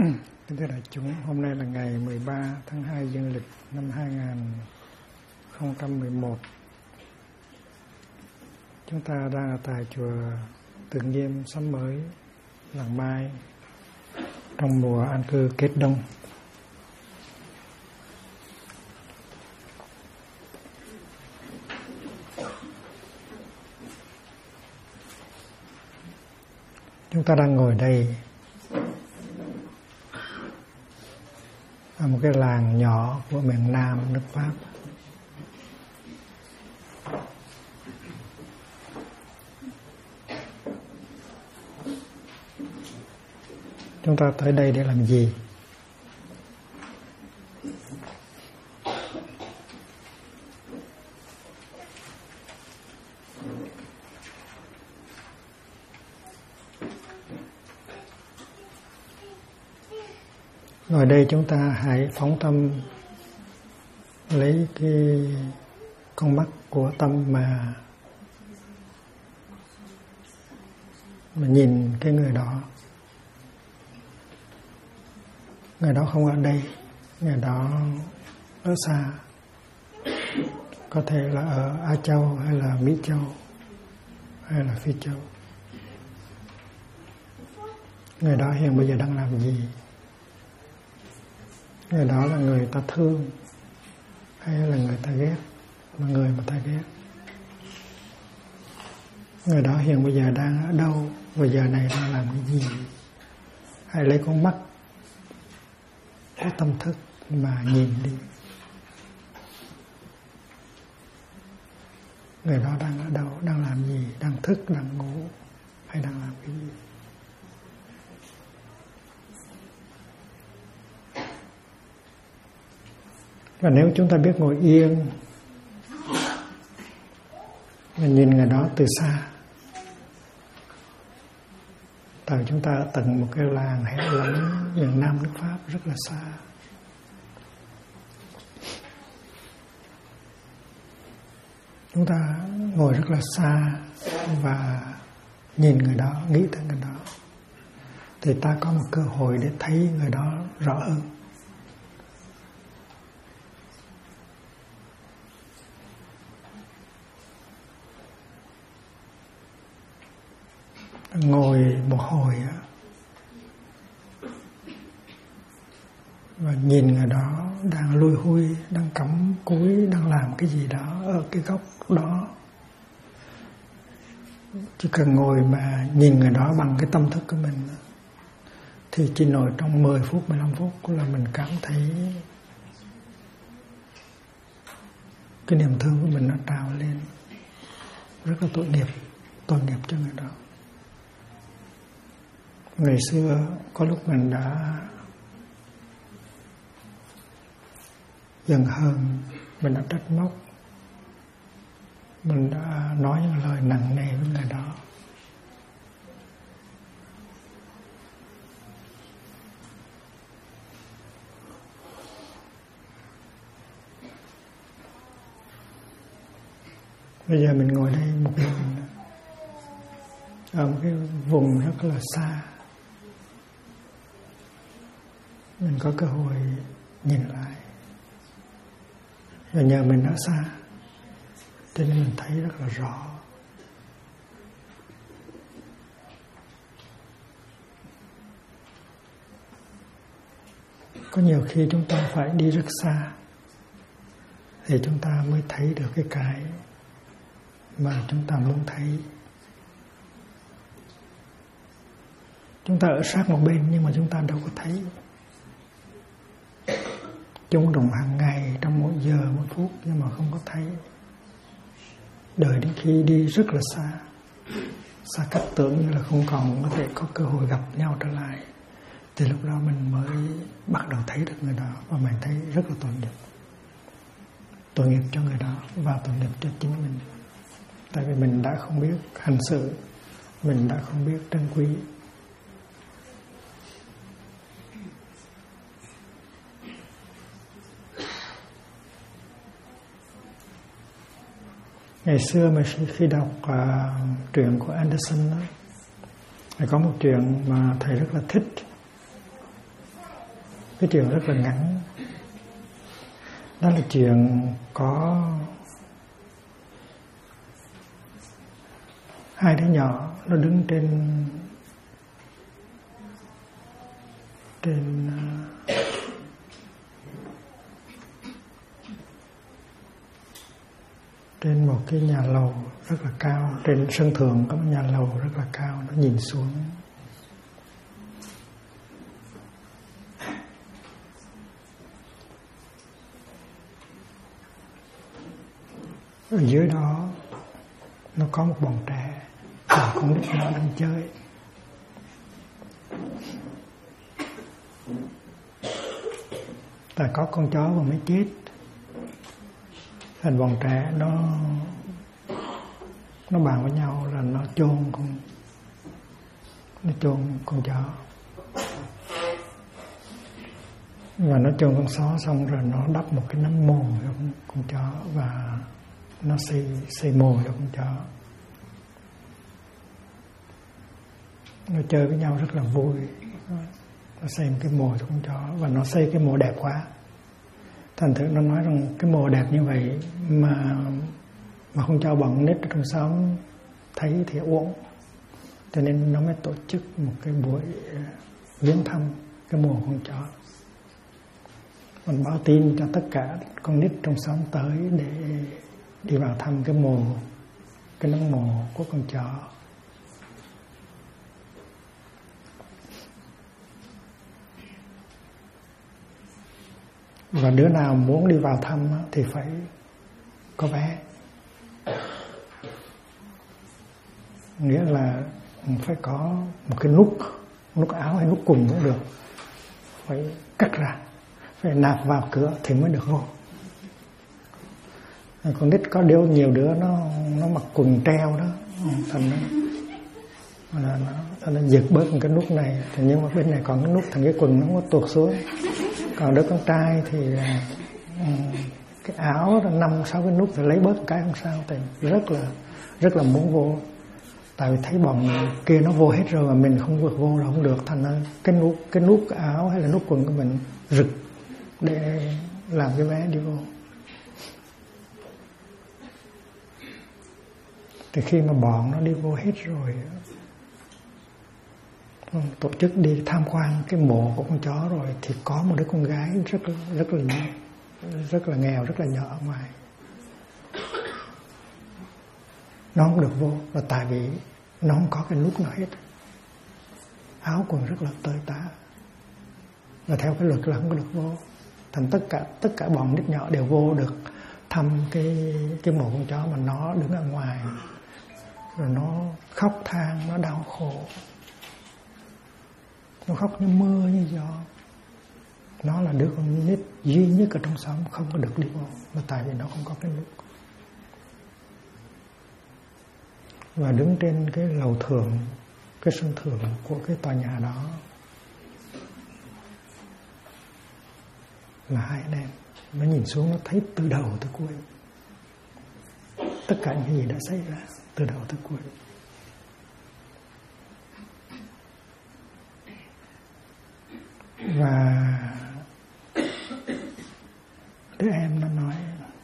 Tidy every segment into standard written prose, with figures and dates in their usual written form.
Kính thưa đại chúng, hôm nay là ngày 13 tháng 2 dương lịch năm 2011. Chúng ta đang ở tại chùa Từ Nghiêm Sắm Mới, Làng Mai, trong mùa an cư kết đông. Chúng ta đang ngồi đây ở một cái làng nhỏ của miền Nam nước Pháp. Chúng ta tới đây để làm gì? Ở đây chúng ta hãy phóng tâm, lấy cái con mắt của tâm mà nhìn cái người đó. Người đó không ở đây, người đó ở xa. Có thể là ở Á Châu hay là Mỹ Châu hay là Phi Châu. Người đó hiện bây giờ đang làm gì? Người đó là người ta thương hay là người ta ghét, mà người mà ta ghét. Người đó hiện bây giờ đang ở đâu, và giờ này đang làm cái gì? Hãy lấy con mắt của tâm thức mà nhìn đi. Người đó đang ở đâu, đang làm gì, đang thức, đang ngủ hay đang làm cái gì? Và nếu chúng ta biết ngồi yên và nhìn người đó từ xa, tại chúng ta ở tận một cái làng hẻo lánh miền Nam nước Pháp rất là xa. Chúng ta ngồi rất là xa và nhìn người đó, nghĩ tới người đó, thì ta có một cơ hội để thấy người đó rõ hơn. Ngồi một hồi và nhìn người đó đang lui hui, đang cắm cúi, đang làm cái gì đó ở cái góc đó. Chỉ cần ngồi mà nhìn người đó bằng cái tâm thức của mình thì chỉ ngồi trong 10 phút, 15 phút là mình cảm thấy cái niềm thương của mình nó trào lên. Rất là tội nghiệp cho người đó. Ngày xưa có lúc mình đã giận hờn, mình đã trách móc, mình đã nói những lời nặng nề với người đó. Bây giờ mình ngồi đây một mình ở một cái vùng rất là xa. Mình có cơ hội nhìn lại. Và nhờ mình ở xa cho nên mình thấy rất là rõ. Có nhiều khi chúng ta phải đi rất xa thì chúng ta mới thấy được cái mà chúng ta muốn thấy. Chúng ta ở sát một bên nhưng mà chúng ta đâu có thấy. Chúng đồng hàng ngày trong mỗi giờ, mỗi phút nhưng mà không có thấy. Đợi đến khi đi rất là xa cách tưởng như là không còn có thể có cơ hội gặp nhau trở lại, thì lúc đó mình mới bắt đầu thấy được người đó, và mình thấy rất là tội nghiệp. Tội nghiệp cho người đó và tội nghiệp cho chính mình. Tại vì mình đã không biết hành xử, mình đã không biết trân quý. Ngày xưa mà khi đọc truyện của Anderson đó, có một chuyện mà thầy rất là thích. Cái chuyện rất là ngắn. Đó là chuyện có hai đứa nhỏ nó đứng trên một cái nhà lầu rất là cao. Trên sân thượng có một nhà lầu rất là cao. Nó nhìn xuống. Ở dưới đó nó có một bọn trẻ, con nít nó đang chơi. Tại có con chó vừa mới chết, thành bọn trẻ nó bàn với nhau là nó chôn con chó. Và nó chôn con chó xong rồi nó đắp một cái nấm mồ cho con chó và nó xây mồ cho con chó. Nó chơi với nhau rất là vui. Nó xây một cái mồ cho con chó và nó xây cái mồ đẹp quá. Thành thử nó nói rằng cái mồ đẹp như vậy mà không cho bọn nít ở trong xóm thấy thì uổng. Cho nên nó mới tổ chức một cái buổi viếng thăm cái mồ con chó. Còn báo tin cho tất cả con nít trong xóm tới để đi vào thăm cái mồ, cái nấm mồ của con chó. Và đứa nào muốn đi vào thăm thì phải có vé. Nghĩa là phải có một cái nút áo hay nút quần cũng được, phải cắt ra, phải nạp vào cửa thì mới được vô. Con nít có nhiều đứa nó mặc quần treo đó, thành nó giật bớt một cái nút này, nhưng mà bên này còn cái nút, thành cái quần nó không có tuột xuống. Còn đứa con trai thì cái áo 5-6 cái nút thì lấy bớt một cái không sao, tại rất là muốn vô. Tại vì thấy bọn kia nó vô hết rồi mà mình không vượt vô là không được, thành ra cái nút áo hay là nút quần của mình rực để làm cái vé đi vô. Thì khi mà bọn nó đi vô hết rồi, tổ chức đi tham quan cái mộ của con chó rồi, thì có một đứa con gái rất là nghèo, rất là nhỏ ở ngoài. Nó không được vô là tại vì nó không có cái nút nào hết, áo quần rất là tơi tả, và theo cái luật là không có được vô. Thành tất cả bọn nít nhỏ đều vô được thăm cái mộ con chó, mà nó đứng ở ngoài rồi nó khóc than, nó đau khổ, nó khóc như mưa như gió. Nó là đứa con nít duy nhất ở trong xóm không có được đi vô, mà tại vì nó không có cái nút. Và đứng trên cái lầu thượng, cái sân thượng của cái tòa nhà đó là hai anh em. Nó nhìn xuống, nó thấy từ đầu tới cuối tất cả những cái gì đã xảy ra từ đầu tới cuối. Và đứa em nó nói,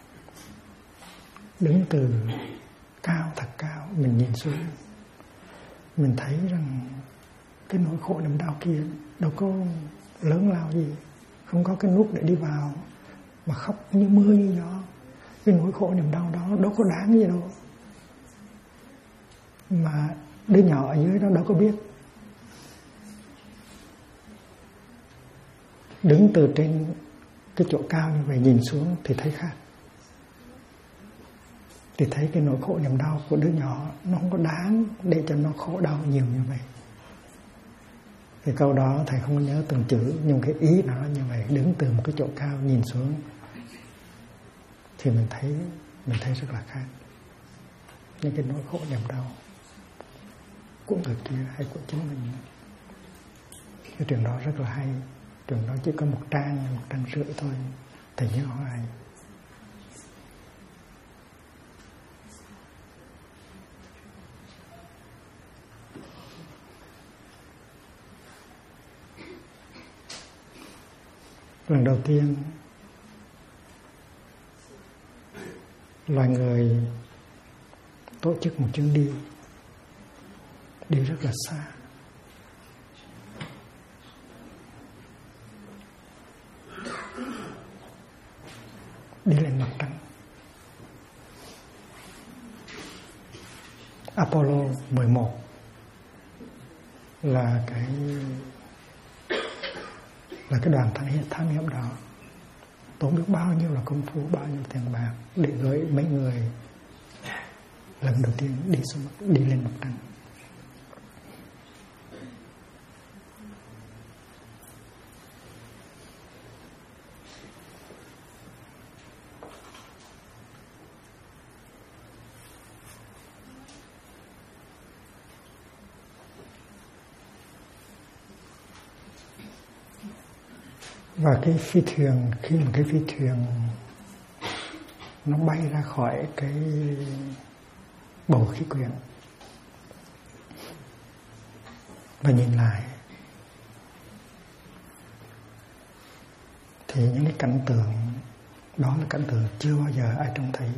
đứng từ cao, thật cao, mình nhìn xuống, mình thấy rằng cái nỗi khổ niềm đau kia đâu có lớn lao gì, không có cái nút để đi vào mà khóc như mưa như gió. Cái nỗi khổ niềm đau đó đâu có đáng gì đâu, mà đứa nhỏ ở dưới đó đâu có biết. Đứng từ trên cái chỗ cao như vậy nhìn xuống thì thấy khác, thì thấy cái nỗi khổ niềm đau của đứa nhỏ nó không có đáng để cho nó khổ đau nhiều như vậy. Thì câu đó thầy không nhớ từng chữ, nhưng cái ý nó như vậy. Đứng từ một cái chỗ cao nhìn xuống thì mình thấy rất là khác. Những cái nỗi khổ niềm đau của người kia hay của chính mình. Cái chuyện đó rất là hay. Chuyện đó chỉ có 1 trang 1,5 trang thôi, thầy nhớ hoài. Lần đầu tiên loài người tổ chức một chuyến đi rất là xa. Đi lên mặt trăng. Apollo 11 là cái đoàn thám hiểm đó tốn biết bao nhiêu là công phu, bao nhiêu tiền bạc để gửi mấy người lần đầu tiên đi lên mặt trăng. Và cái phi thuyền, khi mà cái phi thuyền nó bay ra khỏi cái bầu khí quyển và nhìn lại thì những cái cảnh tượng đó là cảnh tượng chưa bao giờ ai trông thấy.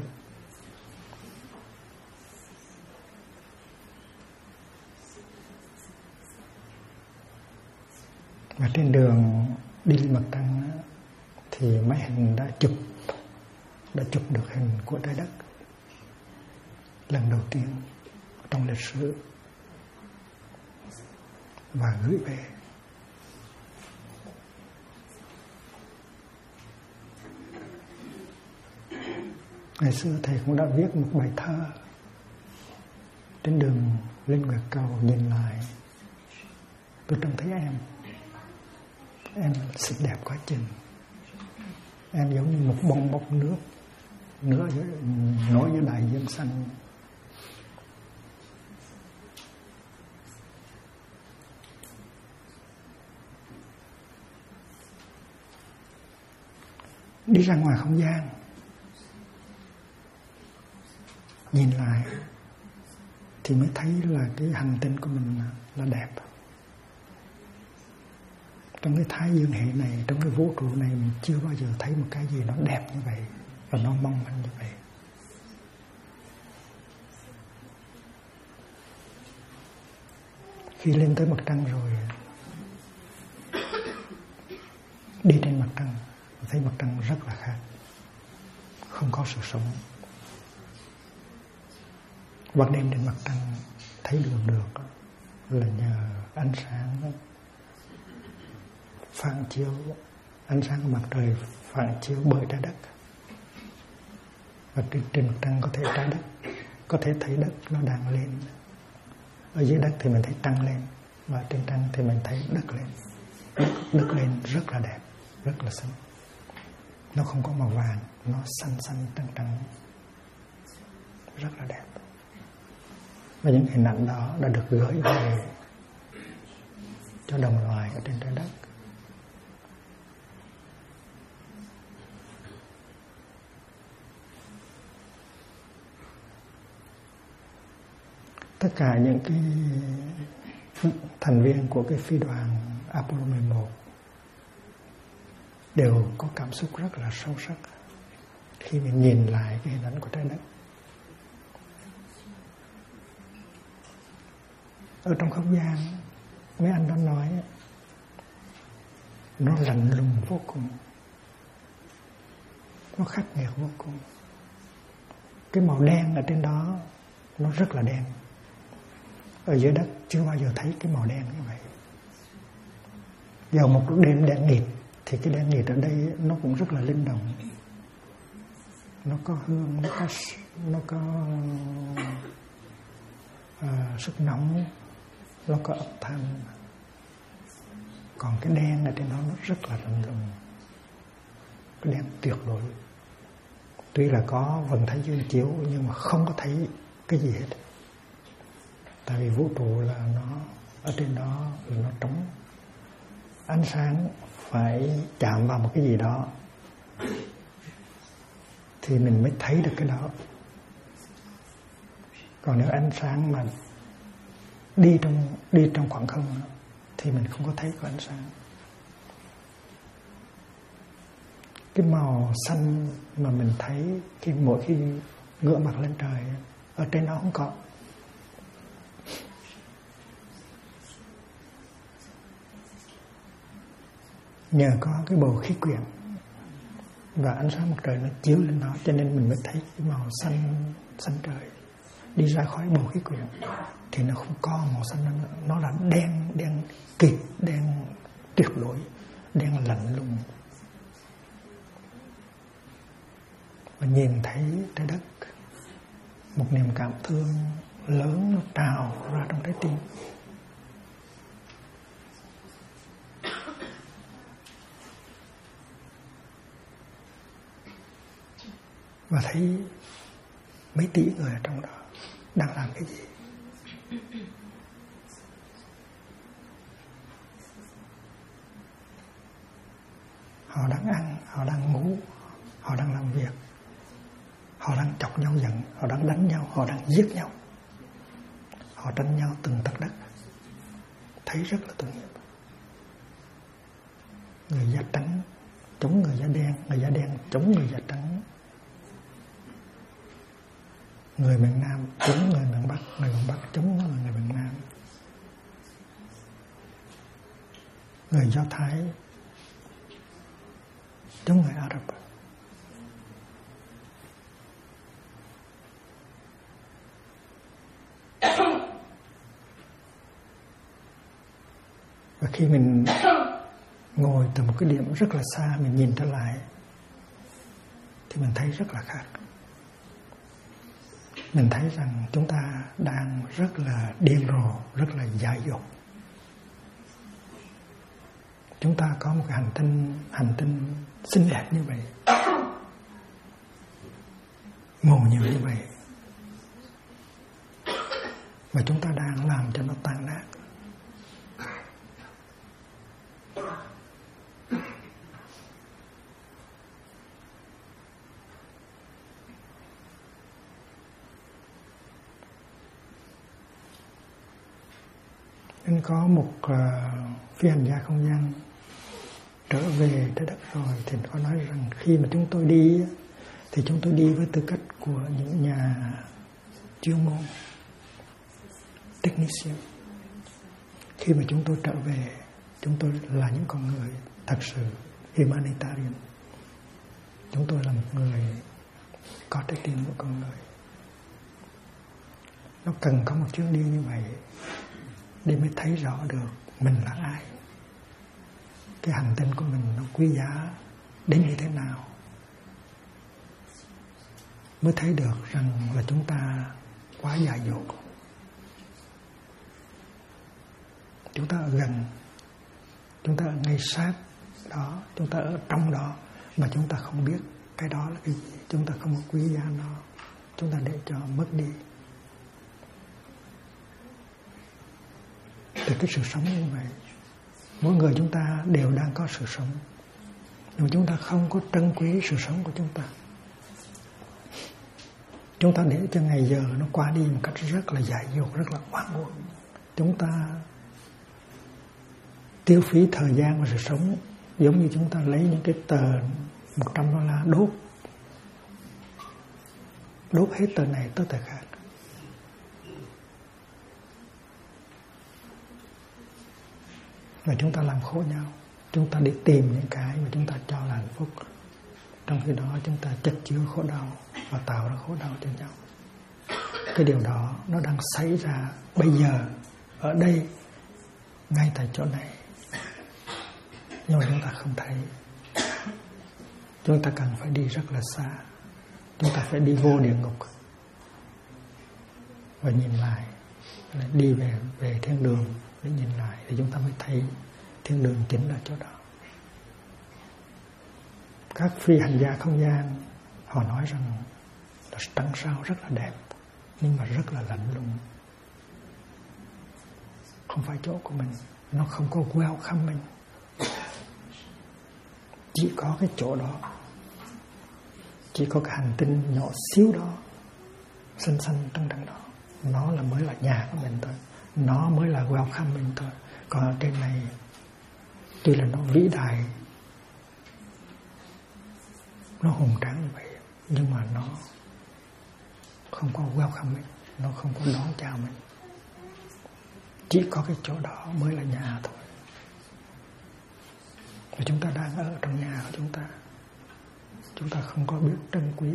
Và trên đường đi lên mặt trăng thì máy hình đã chụp được hình của trái đất lần đầu tiên trong lịch sử và gửi về. Ngày xưa thầy cũng đã viết một bài thơ trên đường lên Nguyệt Cầu, nhìn lại tôi trông thấy em xinh đẹp quá chừng. Em giống như một bong bóng nước nổi giữa đại dương xanh. Đi ra ngoài không gian, nhìn lại thì mới thấy là cái hành tinh của mình là đẹp. Trong cái thái dương hệ này, trong cái vũ trụ này, mình chưa bao giờ thấy một cái gì nó đẹp như vậy và nó mong manh như vậy. Khi lên tới mặt trăng rồi, đi trên mặt trăng, thấy mặt trăng rất là khác, không có sự sống. Ban đêm trên mặt trăng thấy được là nhờ ánh sáng phản chiếu, ánh sáng của mặt trời phản chiếu bởi trái đất. Và trên mặt trăng có thể trái đất, có thể thấy đất nó đang lên. Ở dưới đất thì mình thấy trăng lên, và trên trăng thì mình thấy đất lên. Đất lên rất là đẹp, rất là xinh. Nó không có màu vàng, nó xanh trắng, rất là đẹp. Và những hình ảnh đó đã được gửi về cho đồng loài ở trên trái đất. Tất cả những cái thành viên của cái phi đoàn Apollo 11 đều có cảm xúc rất là sâu sắc khi mình nhìn lại cái hình ảnh của trái đất. Ở trong không gian, mấy anh đó nói nó lạnh lùng vô cùng, nó khắc nghiệt vô cùng. Cái màu đen ở trên đó nó rất là đen. Ở dưới đất chưa bao giờ thấy cái màu đen như vậy. Vào một đêm đen nghịt thì cái đen nghịt ở đây nó cũng rất là linh động. Nó có hương, nó có sức nóng, nó có âm thanh. Còn cái đen ở trên đó nó rất là lạnh lùng, cái đen tuyệt đối. Tuy là có vầng thái dương chiếu nhưng mà không có thấy cái gì hết. Tại vì vũ trụ là nó ở trên đó là nó trống. Ánh sáng phải chạm vào một cái gì đó thì mình mới thấy được cái đó. Còn nếu ánh sáng mà đi trong khoảng không thì mình không có thấy có ánh sáng. Cái màu xanh mà mình thấy mỗi khi ngửa mặt lên trời, ở trên đó không có. Nhờ có cái bầu khí quyển và ánh sáng mặt trời nó chiếu lên đó, cho nên mình mới thấy cái màu xanh trời. Đi ra khỏi bầu khí quyển thì nó không có màu xanh nữa, nó là đen kịt, đen tuyệt đối, đen lạnh lùng. Và nhìn thấy trái đất, một niềm cảm thương lớn nó trào ra trong trái tim. Và thấy mấy tỷ người ở trong đó đang làm cái gì. Họ đang ăn, họ đang ngủ, họ đang làm việc, họ đang chọc nhau giận, họ đang đánh nhau, họ đang giết nhau, họ tranh nhau từng tấc đất. Thấy rất là tội nghiệp. Người da trắng chống người da đen, người da đen chống người da trắng, người miền Nam chống người miền Bắc, người miền Bắc chống người miền Nam, người Do Thái chống người Ả Rập. Và khi mình ngồi từ một cái điểm rất là xa, mình nhìn trở lại thì mình thấy rất là khác. Mình thấy rằng chúng ta đang rất là điên rồ, rất là dại dột. Chúng ta có một cái hành tinh xinh đẹp như vậy, màu nhiều như vậy, mà chúng ta đang làm cho nó tan nát. Nên có một phi hành gia không gian trở về trái đất rồi thì có nói rằng khi mà chúng tôi đi thì chúng tôi đi với tư cách của những nhà chuyên môn, technician. Khi mà chúng tôi trở về, chúng tôi là những con người thật sự humanitarian. Chúng tôi là một người có trái tim của con người. Nó cần có một chuyến đi như vậy để mới thấy rõ được mình là ai, cái hành tinh của mình nó quý giá đến như thế nào, mới thấy được rằng là chúng ta quá dại dột. Chúng ta ở gần, chúng ta ở ngay sát đó, chúng ta ở trong đó mà chúng ta không biết cái đó là cái gì, chúng ta không có quý giá nó, chúng ta để cho mất đi. Thì cái sự sống như vậy, mỗi người chúng ta đều đang có sự sống, nhưng chúng ta không có trân quý sự sống của chúng ta. Chúng ta để cho ngày giờ nó qua đi một cách rất là dại dột, rất là oan uổng. Chúng ta tiêu phí thời gian và sự sống giống như chúng ta lấy những cái tờ $100 đốt hết tờ này tới tờ khác. Và chúng ta làm khổ nhau, chúng ta đi tìm những cái mà chúng ta cho là hạnh phúc, trong khi đó chúng ta chất chứa khổ đau và tạo ra khổ đau cho nhau. Cái điều đó nó đang xảy ra bây giờ, ở đây, ngay tại chỗ này, nhưng mà chúng ta không thấy. Chúng ta cần phải đi rất là xa, chúng ta phải đi vô địa ngục và nhìn lại, đi về thiên đường để nhìn lại, thì chúng ta mới thấy thiên đường chính là chỗ đó. Các phi hành gia không gian họ nói rằng là trăng sao rất là đẹp, nhưng mà rất là lạnh lùng, không phải chỗ của mình, nó không có welcome mình. Chỉ có cái chỗ đó, chỉ có cái hành tinh nhỏ xíu đó, xanh xanh trắng trắng đó, nó là mới là nhà của mình thôi, nó mới là welcome mình thôi. Còn ở trên này tuy là nó vĩ đại, nó hùng tráng như vậy, nhưng mà nó không có welcome mình, nó không có đón chào mình. Chỉ có cái chỗ đó mới là nhà thôi. Và chúng ta đang ở trong nhà của chúng ta không có biết trân quý.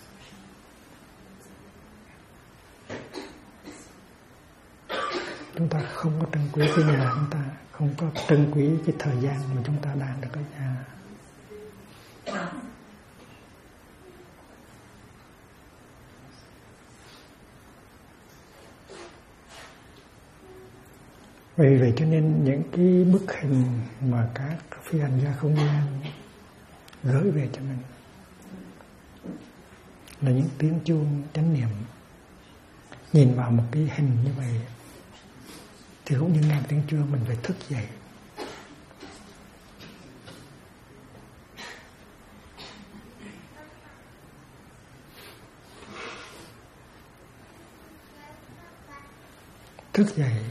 Chúng ta không có trân quý cái nhà, chúng ta không có trân quý cái thời gian mà chúng ta đang được ở nhà. Vì vậy cho nên những cái bức hình mà các phi hành gia không gian gửi về cho mình là những tiếng chuông chánh niệm. Nhìn vào một cái hình như vậy thì cũng như nghe tiếng chuông, mình phải thức dậy. Thức dậy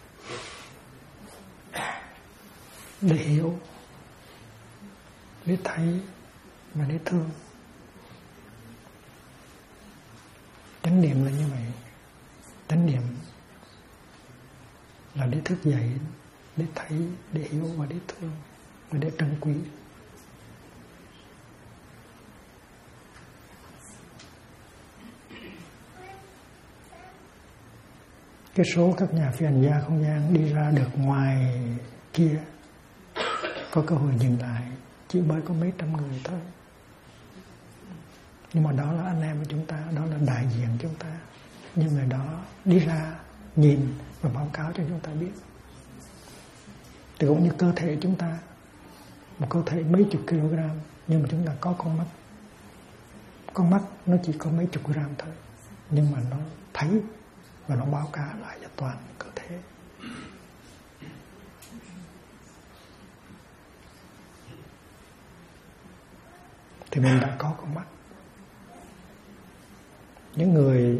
để hiểu, để thấy và để thương. Chánh niệm là như vậy. Chánh niệm là để thức dậy, để thấy, để hiểu và để thương và để trân quý. Cái số các nhà phi hành gia không gian đi ra được ngoài kia có cơ hội dừng lại chỉ mới có mấy trăm người thôi. Nhưng mà đó là anh em của chúng ta, đó là đại diện chúng ta. Nhưng người đó đi ra nhìn và báo cáo cho chúng ta biết. Thì cũng như cơ thể chúng ta, một cơ thể mấy chục kg, nhưng mà chúng ta có con mắt. Con mắt nó chỉ có mấy chục gram thôi, nhưng mà nó thấy và nó báo cáo lại cho toàn cơ thể. Thì mình đã có con mắt. Những người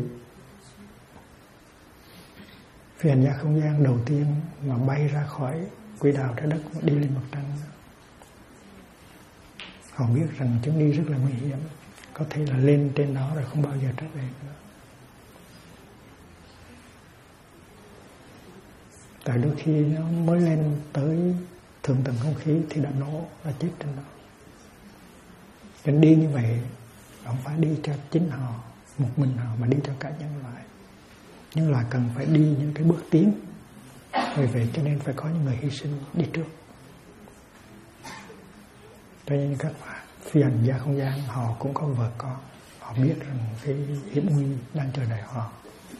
phi hành gia không gian đầu tiên mà bay ra khỏi quỹ đạo trái đất đi lên mặt trăng, họ biết rằng chuyến đi rất là nguy hiểm, có thể là lên trên đó rồi không bao giờ trở về nữa. Tại đôi khi nó mới lên tới thượng tầng không khí thì đã nổ, đã chết trên đó. Nên đi như vậy không phải đi cho chính họ, một mình họ, mà đi cho cả nhân loại. Nhân loại cần phải đi những cái bước tiến. Vì vậy cho nên phải có những người hy sinh đi trước. Cho nên các phi hành gia không gian họ cũng có vợ con, họ biết rằng cái hiểm nguy đang chờ đợi họ.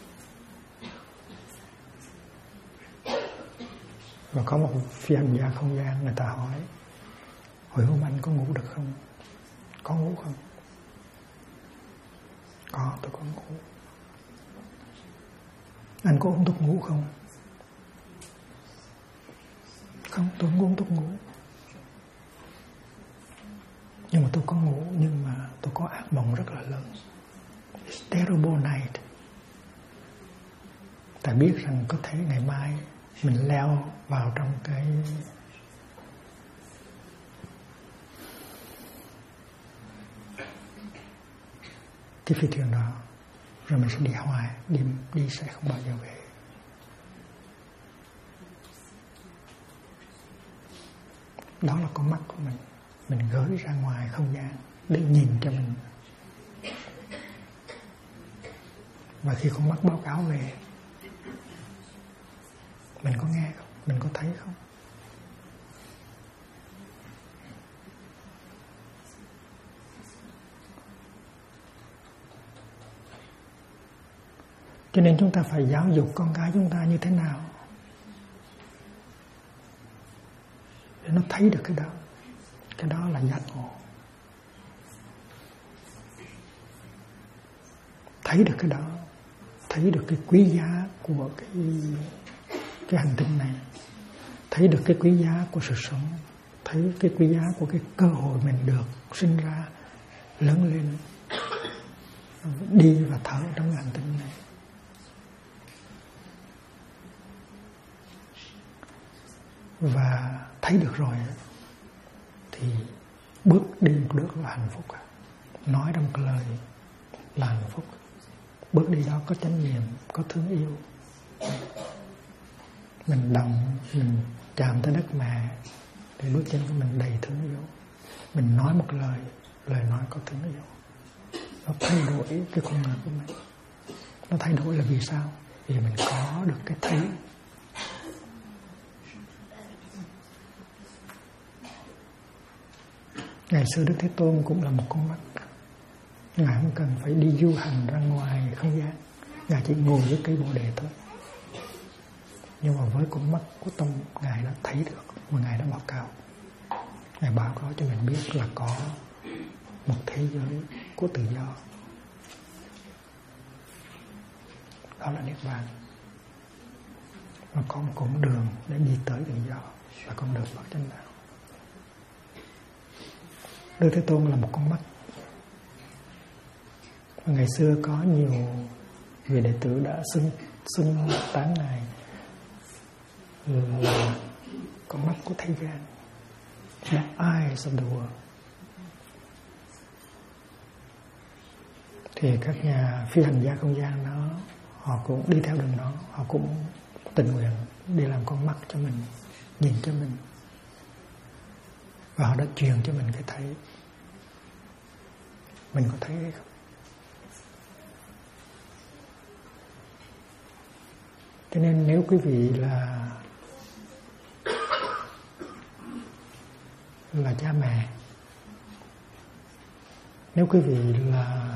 Và có một phi hành gia không gian, người ta hỏi: hồi hôm anh có ngủ được không? Có ngủ không? Có, tôi có ngủ. Anh có uống thuốc ngủ không? Không, tôi không uống thuốc ngủ. Nhưng mà tôi có ngủ, nhưng mà tôi có ác mộng rất là lớn. It's terrible night. Tại biết rằng có thể ngày mai mình leo vào trong cái phi thuyền đó, rồi mình sẽ đi hoài, đi sẽ không bao giờ về. Đó là con mắt của mình gửi ra ngoài không gian để nhìn cho mình. Và khi con mắt báo cáo về, mình có nghe không? Mình có thấy không? Cho nên chúng ta phải giáo dục con cái chúng ta như thế nào để nó thấy được cái đó. Cái đó là giác ngộ. Thấy được cái đó, thấy được cái quý giá của cái hành tinh này, thấy được cái quý giá của sự sống, thấy cái quý giá của cái cơ hội mình được sinh ra, lớn lên, đi và thở trong hành tinh này. Và thấy được rồi thì bước đi một bước là hạnh phúc. nói ra một lời là hạnh phúc. Bước đi đó có chánh niệm, có thương yêu. Mình động, mình chạm tới đất mẹ thì bước chân của mình đầy thương yêu. Mình nói một lời nói có thương yêu. Nó thay đổi cái con người của mình. Nó thay đổi là vì sao? Vì mình có được cái thấy. Ngày xưa Đức Thế Tôn cũng là một con mắt. Ngài không cần phải đi du hành ra ngoài không gian. Ngài chỉ ngồi với cây Bồ Đề thôi. Nhưng mà với con mắt của tâm, Ngài đã thấy được và Ngài đã báo cáo. Ngài báo cáo cho mình biết là có một thế giới của tự do. Đó là Niết Bàn. Và có một con đường để đi tới tự do, là con đường Bát Chánh Đạo. Đức Thế Tôn là một con mắt. Và ngày xưa có nhiều vị đệ tử đã xưng tán Ngài là con mắt của thế gian, the eyes of the world. Thì các nhà phi hành gia không gian đó, họ cũng đi theo đường đó, họ cũng tình nguyện đi làm con mắt cho mình, nhìn cho mình. Và họ đã truyền cho mình cái thấy. Mình có thấy hay không? Cho nên nếu quý vị là cha mẹ, nếu quý vị là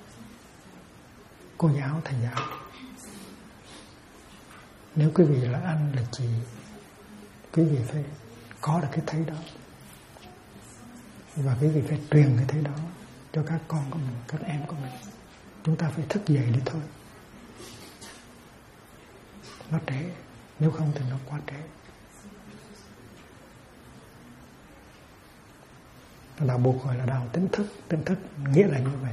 cô giáo, thầy giáo, nếu quý vị là anh, là chị, quý vị phải có được cái thấy đó. Và quý vị phải truyền cái thấy đó cho các con của mình, các em của mình. Chúng ta phải thức dậy đi thôi. Nó trễ, nếu không thì nó quá trễ. Đạo buộc gọi là đạo tỉnh thức. Tỉnh thức nghĩa là như vậy.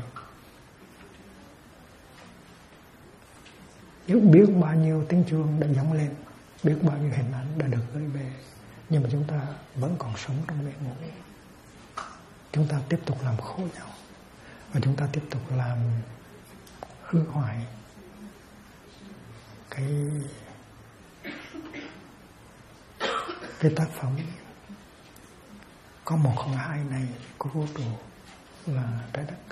Biết bao nhiêu tiếng chuông đã vọng lên, biết bao nhiêu hình ảnh đã được gửi về, nhưng mà chúng ta vẫn còn sống trong mê ngủ. Chúng ta tiếp tục làm khổ nhau, và chúng ta tiếp tục làm hư hoại cái tác phẩm có một không hai này của vũ trụ là trái đất.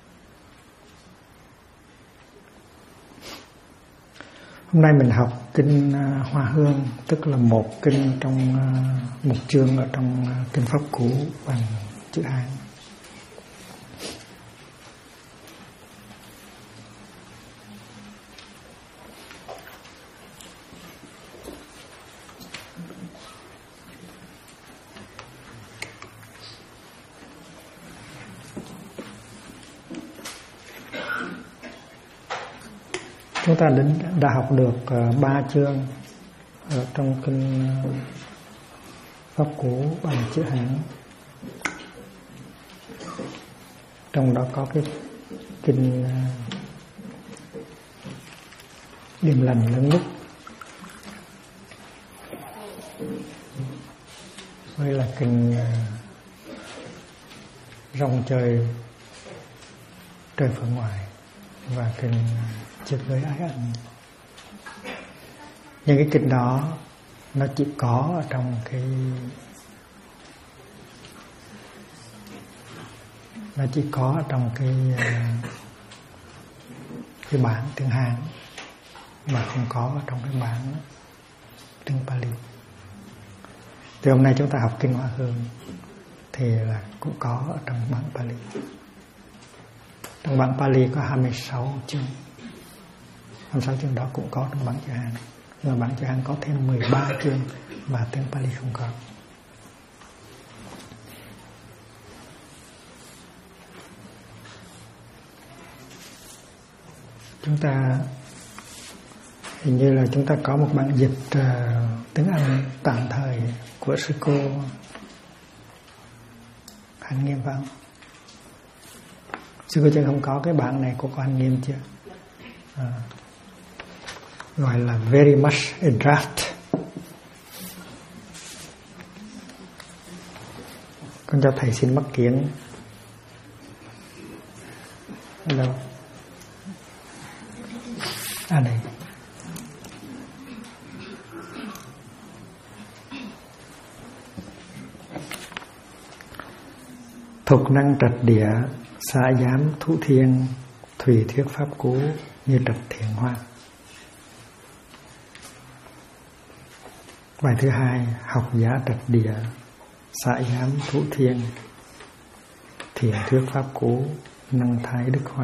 Hôm nay mình học kinh Hoa Hương, tức là một kinh trong một chương ở trong kinh Pháp Cú bằng chữ Hán. Chúng ta đã học được 3 chương ở trong kinh Pháp Cú bằng chữ Hán. Trong đó có cái kinh Điềm Lành lớn nhất, với là kinh Rong Trời Phượng Ngoại và kinh Chiếc Gối Ái Anh. Nhưng cái kinh đó nó chỉ có ở trong cái bản tiếng Hán, mà không có ở trong cái bản tiếng Pali. Thì hôm nay chúng ta học kinh Hoa Hương thì là cũng có ở trong bản Pali. Trong bản Pali có 26 chương. 26 chương đó cũng có trong bản chữ Hán. Nhưng mà bản chữ Hán có thêm 13 chương mà tiếng Pali không có. Chúng ta hình như là chúng ta có một bản dịch tiếng Anh tạm thời của sư cô Hạnh Nghiêm phải không? Sư cô Chân không có cái bản này của cô Hạnh Nghiêm chưa? Gọi là very much a draft. Con cho thầy xin mắc kiến. Đâu? Đây. Thục năng trạch địa, xạ giám thụ thiên, thủy thuyết pháp cú như trạch thiện hoa. Bài thứ hai, học giả trạch địa, xạ giám thụ thiên, thiện thuyết pháp cú, năng thái đức hoa.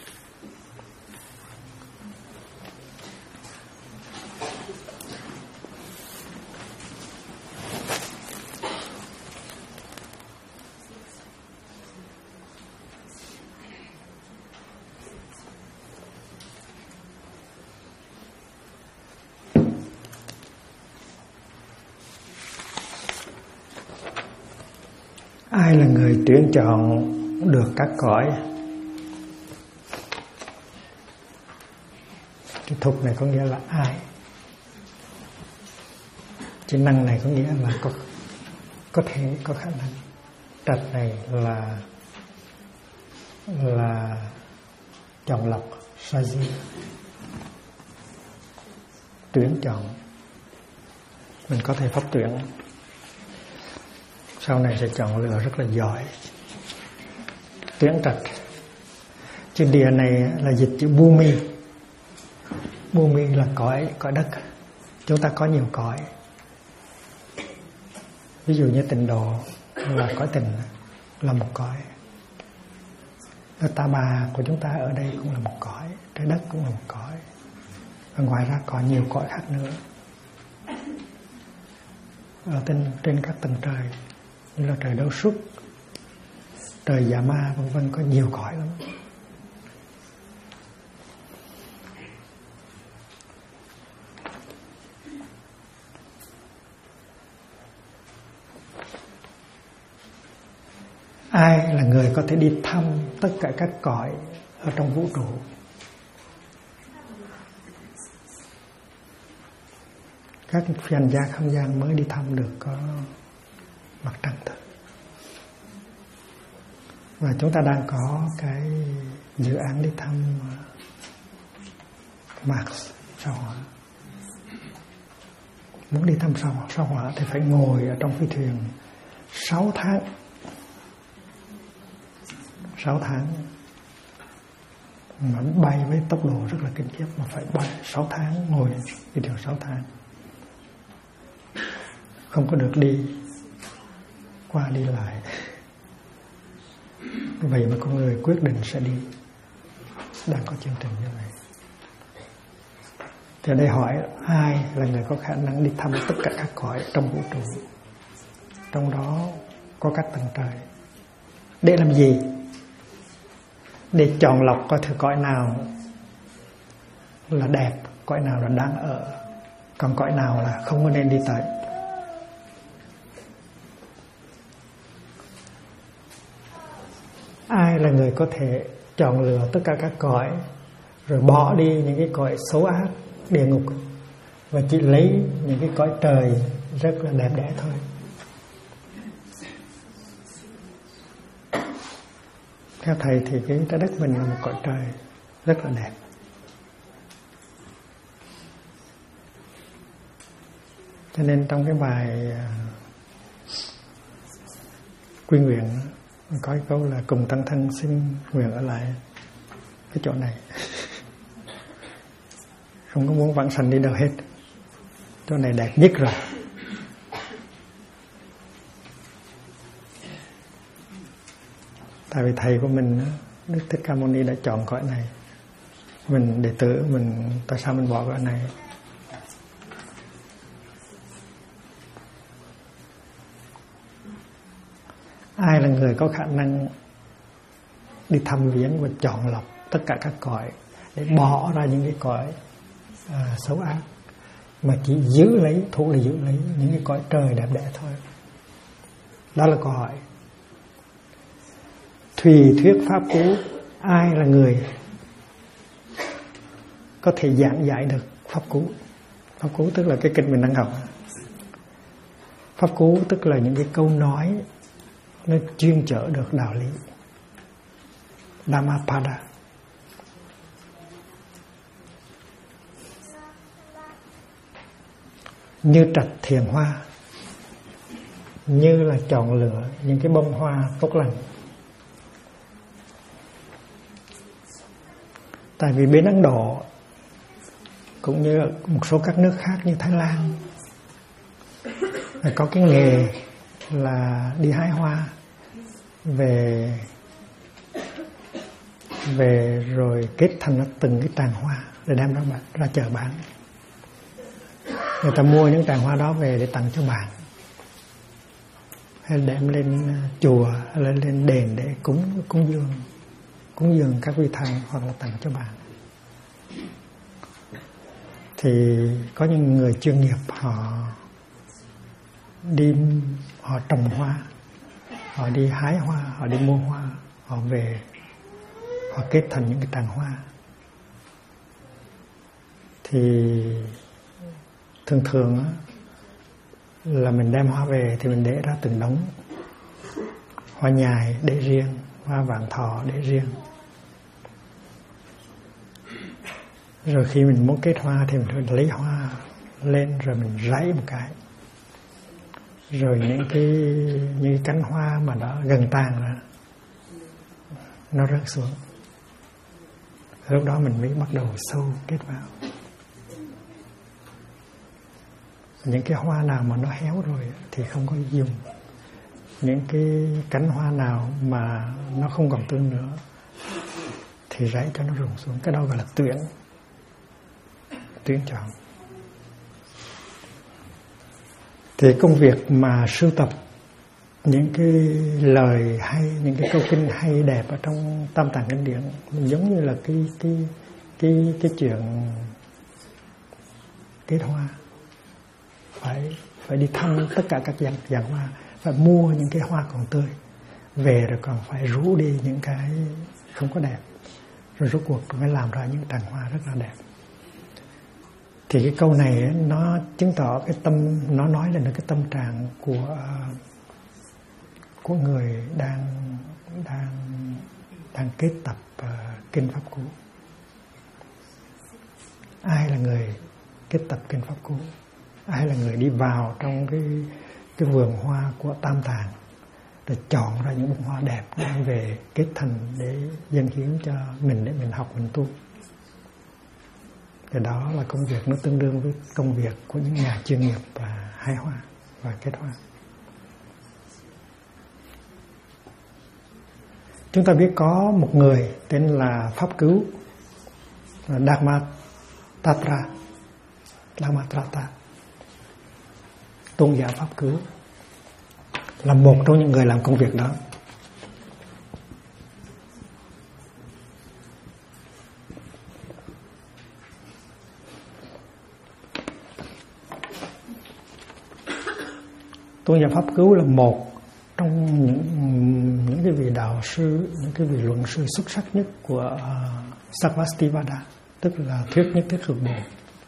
Ai là người tuyển chọn được các cõi? Cái thục này có nghĩa là ai? Chữ năng này có nghĩa là có thể, có khả năng. Trạch này là chọn lọc, sa di, tuyển chọn. Mình có thể pháp tuyển, sau này sẽ chọn lựa rất là giỏi. Tuyển trạch. Chữ địa này là dịch chữ Bhumi. Bhumi là cõi đất. Chúng ta có nhiều cõi. Ví dụ như tịnh độ là cõi tình, là một cõi. Ta bà của chúng ta ở đây cũng là một cõi, trái đất cũng là một cõi. Và ngoài ra còn nhiều cõi khác nữa. Ở trên các tầng trời, như là trời Đâu Súc, trời Dạ Ma vân vân, có nhiều cõi lắm. Ai là người có thể đi thăm tất cả các cõi ở trong vũ trụ? Các phi hành gia không gian mới đi thăm được có mặt trăng thôi. Và chúng ta đang có cái dự án đi thăm Mars, sao Hỏa. Muốn đi thăm sao Hỏa thì phải ngồi ở trong phi thuyền 6 tháng. 6 tháng mà bay với tốc độ rất là kinh khiếp, mà phải bay 6 tháng, ngồi phi thuyền 6 tháng, không có được đi qua đi lại. Vậy mà con người quyết định sẽ đi, đang có chương trình như vậy. Thì ở đây hỏi ai là người có khả năng đi thăm tất cả các cõi trong vũ trụ, trong đó có các tầng trời. Để làm gì? Để chọn lọc coi thử cõi nào là đẹp, cõi nào là đáng ở, còn cõi nào là không có nên đi tới. Ai là người có thể chọn lựa tất cả các cõi, rồi bỏ đi những cái cõi xấu ác, địa ngục, và chỉ lấy những cái cõi trời rất là đẹp đẽ thôi? Theo thầy thì cái trái đất mình là một cõi trời rất là đẹp. Cho nên trong cái bài quy nguyện có cái câu là cùng tăng thân xin nguyện ở lại cái chỗ này. Không có muốn vãng sanh đi đâu hết. Chỗ này đẹp nhất rồi. Tại vì thầy của mình, Đức Thích Ca Mâu Ni đã chọn cõi này. Mình đệ tử mình, tại sao mình bỏ cõi này? Ai là người có khả năng đi thăm viếng và chọn lọc tất cả các cõi, để bỏ ra những cái cõi xấu ác, mà chỉ giữ lấy, thủ là giữ lấy những cái cõi trời đẹp đẽ thôi? Đó là câu hỏi. Thùy thuyết pháp cú, ai là người có thể giảng giải được pháp cú? Pháp cú tức là cái kinh mình đang học. Pháp cú tức là những cái câu nói nó chuyên chở được đạo lý, Dhammapada, như trạch thiền hoa, như là chọn lựa những cái bông hoa tốt lành. Tại vì bên Ấn Độ cũng như một số các nước khác như Thái Lan có cái nghề là đi hái hoa về rồi kết thành từng cái tràng hoa rồi đem ra chợ bán. Người ta mua những tràng hoa đó về để tặng cho bạn, hay đem lên chùa hay là lên đền để cúng dường các vị thần, hoặc là tặng cho bạn. Thì có những người chuyên nghiệp họ trồng hoa, họ đi hái hoa, họ đi mua hoa, họ về họ kết thành những cái tràng hoa. Thì thường là mình đem hoa về thì mình để ra từng đống. Hoa nhài để riêng, hoa vạn thọ để riêng. Rồi khi mình muốn kết hoa thì mình lấy hoa lên rồi mình rải một cái. Rồi những cái cánh hoa mà nó gần tàn ra, nó rớt xuống. Lúc đó mình mới bắt đầu sâu kết vào. Những cái hoa nào mà nó héo rồi thì không có dùng. Những cái cánh hoa nào mà nó không còn tươi nữa thì rải cho nó rụng xuống. Cái đó gọi là tuyển chọn. Thì công việc mà sưu tập những cái lời hay, những cái câu kinh hay đẹp ở trong Tam Tạng Kinh Điển, giống như là cái chuyện kết hoa. Phải đi thăm tất cả các giàn hoa, phải mua những cái hoa còn tươi về, rồi còn phải rũ đi những cái không có đẹp, rồi rốt cuộc mới làm ra những tràng hoa rất là đẹp. Thì cái câu này nó chứng tỏ cái tâm, nó nói lên được cái tâm trạng của người đang kết tập kinh pháp cú. Ai là người kết tập kinh pháp cú? Ai là người đi vào trong cái vườn hoa của Tam Tạng rồi chọn ra những bông hoa đẹp đem về kết thành để dâng hiến cho mình, để mình học, mình tu. Thì đó là công việc nó tương đương với công việc của những nhà chuyên nghiệp hái hoa và kết hoa. Chúng ta biết có một người tên là Pháp Cứu, là Dharmatrata, tôn giả Pháp Cứu, là một trong những người làm công việc đó. Tôn giả Pháp Cứu là một trong những cái vị đạo sư, những cái vị luận sư xuất sắc nhất của Sarvastivada, tức là thuyết nhất thiết hữu bồ.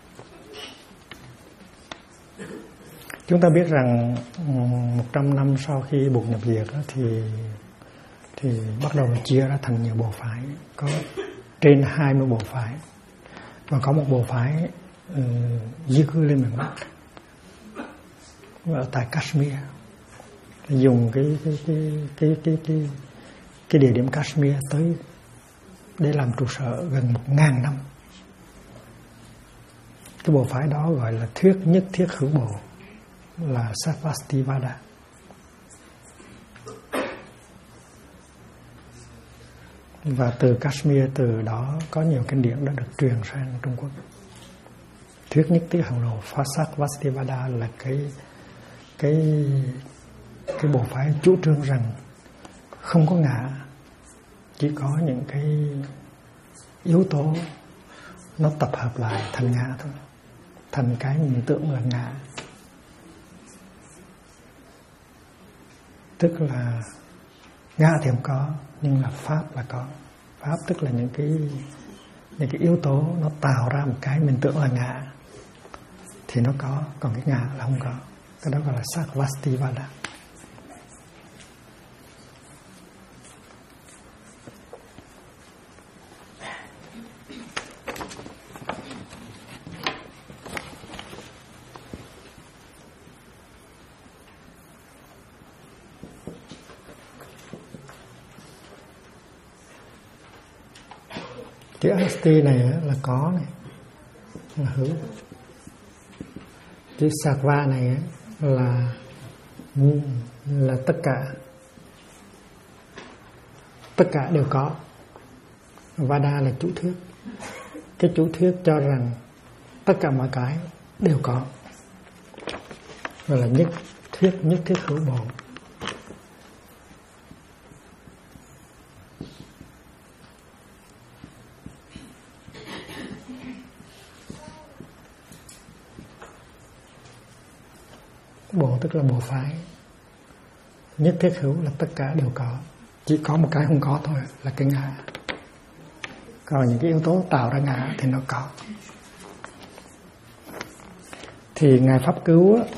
Chúng ta biết rằng 100 năm sau khi Bụt nhập diệt thì bắt đầu chia ra thành nhiều bộ phái, có trên 20 bộ phái, và có một bộ phái di cư lên miền Bắc, ở tại Kashmir, dùng cái địa điểm Kashmir tới để làm trụ sở gần 1000 năm. Cái bộ phái đó gọi là thuyết nhất thiết hữu bồ, là Sarvastivada. Và từ Kashmir, từ đó có nhiều kinh điển đã được truyền sang Trung Quốc. Thuyết nhất thiết hữu bồ Sarvastivada là cái bộ phái chủ trương rằng không có ngã, chỉ có những cái yếu tố nó tập hợp lại thành ngã thôi, thành cái mình tưởng là ngã. Tức là ngã thì không có, nhưng là pháp là có. Pháp tức là những cái yếu tố nó tạo ra một cái mình tưởng là ngã thì nó có, còn cái ngã là không có. Cái đó gọi là Sarvastivada. Chữ asti này là có này, là hữu. Chữ sarva này là tất cả đều có. Vada là chủ thuyết. Cái chủ thuyết cho rằng tất cả mọi cái đều có, gọi là nhất thiết hữu bổn. Bộ tức là bộ phái. Nhất thiết hữu là tất cả đều có, chỉ có một cái không có thôi là cái ngã. Còn những cái yếu tố tạo ra ngã thì nó có. Thì Ngài Pháp Cứu á,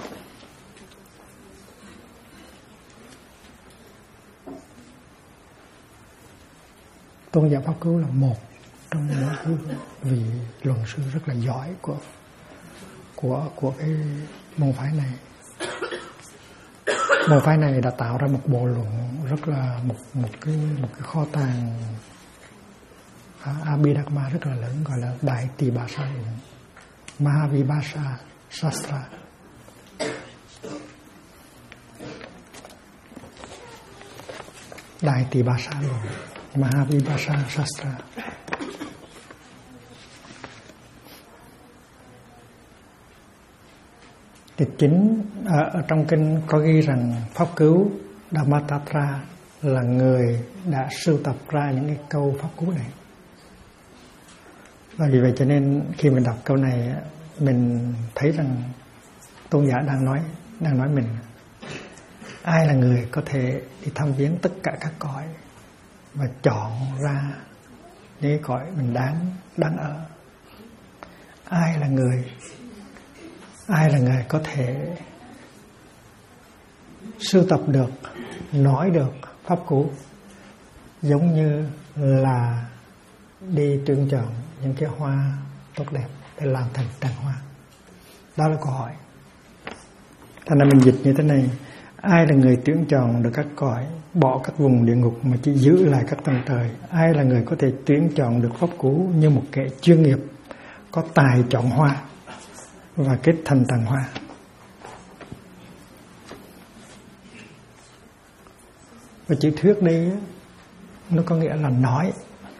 Tôn giả Pháp Cứu là một trong những vị luận sư rất là giỏi của cái môn phái này. Môn phái này đã tạo ra một bộ luận rất là một cái kho tàng Abhidhamma rất là lớn, gọi là Đại Tỳ Bà Sa luận, Mahavibhasa Sastra. Đại Tỳ Bà Sa luận, Mahavibhasa Sastra. Thì chính ở trong kinh có ghi rằng Pháp Cứu Dhammatatra là người đã sưu tập ra những cái câu Pháp Cứu này. Và vì vậy cho nên khi mình đọc câu này, mình thấy rằng tôn giả đang nói mình. Ai là người có thể đi thăm viếng tất cả các cõi và chọn ra những cái cõi mình đáng ở? Ai là người có thể sưu tập được, nói được Pháp Cú giống như là đi trưng chọn những cái hoa tốt đẹp để làm thành tràng hoa? Đó là câu hỏi. Thành ra mình dịch như thế này: ai là người tuyển chọn được các cõi, bỏ các vùng địa ngục mà chỉ giữ lại các tầng trời? Ai là người có thể tuyển chọn được Pháp Cú như một kẻ chuyên nghiệp, có tài chọn hoa và kết thành tầng hoa? Và chữ thuyết đây nó có nghĩa là nói.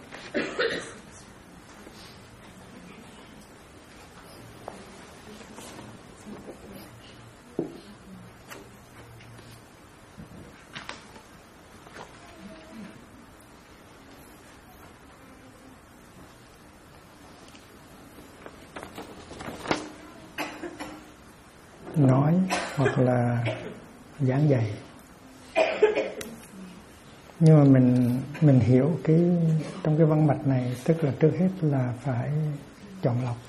Nói hoặc là giảng dạy. Nhưng mà mình hiểu cái trong cái văn mạch này, tức là trước hết là phải chọn lọc.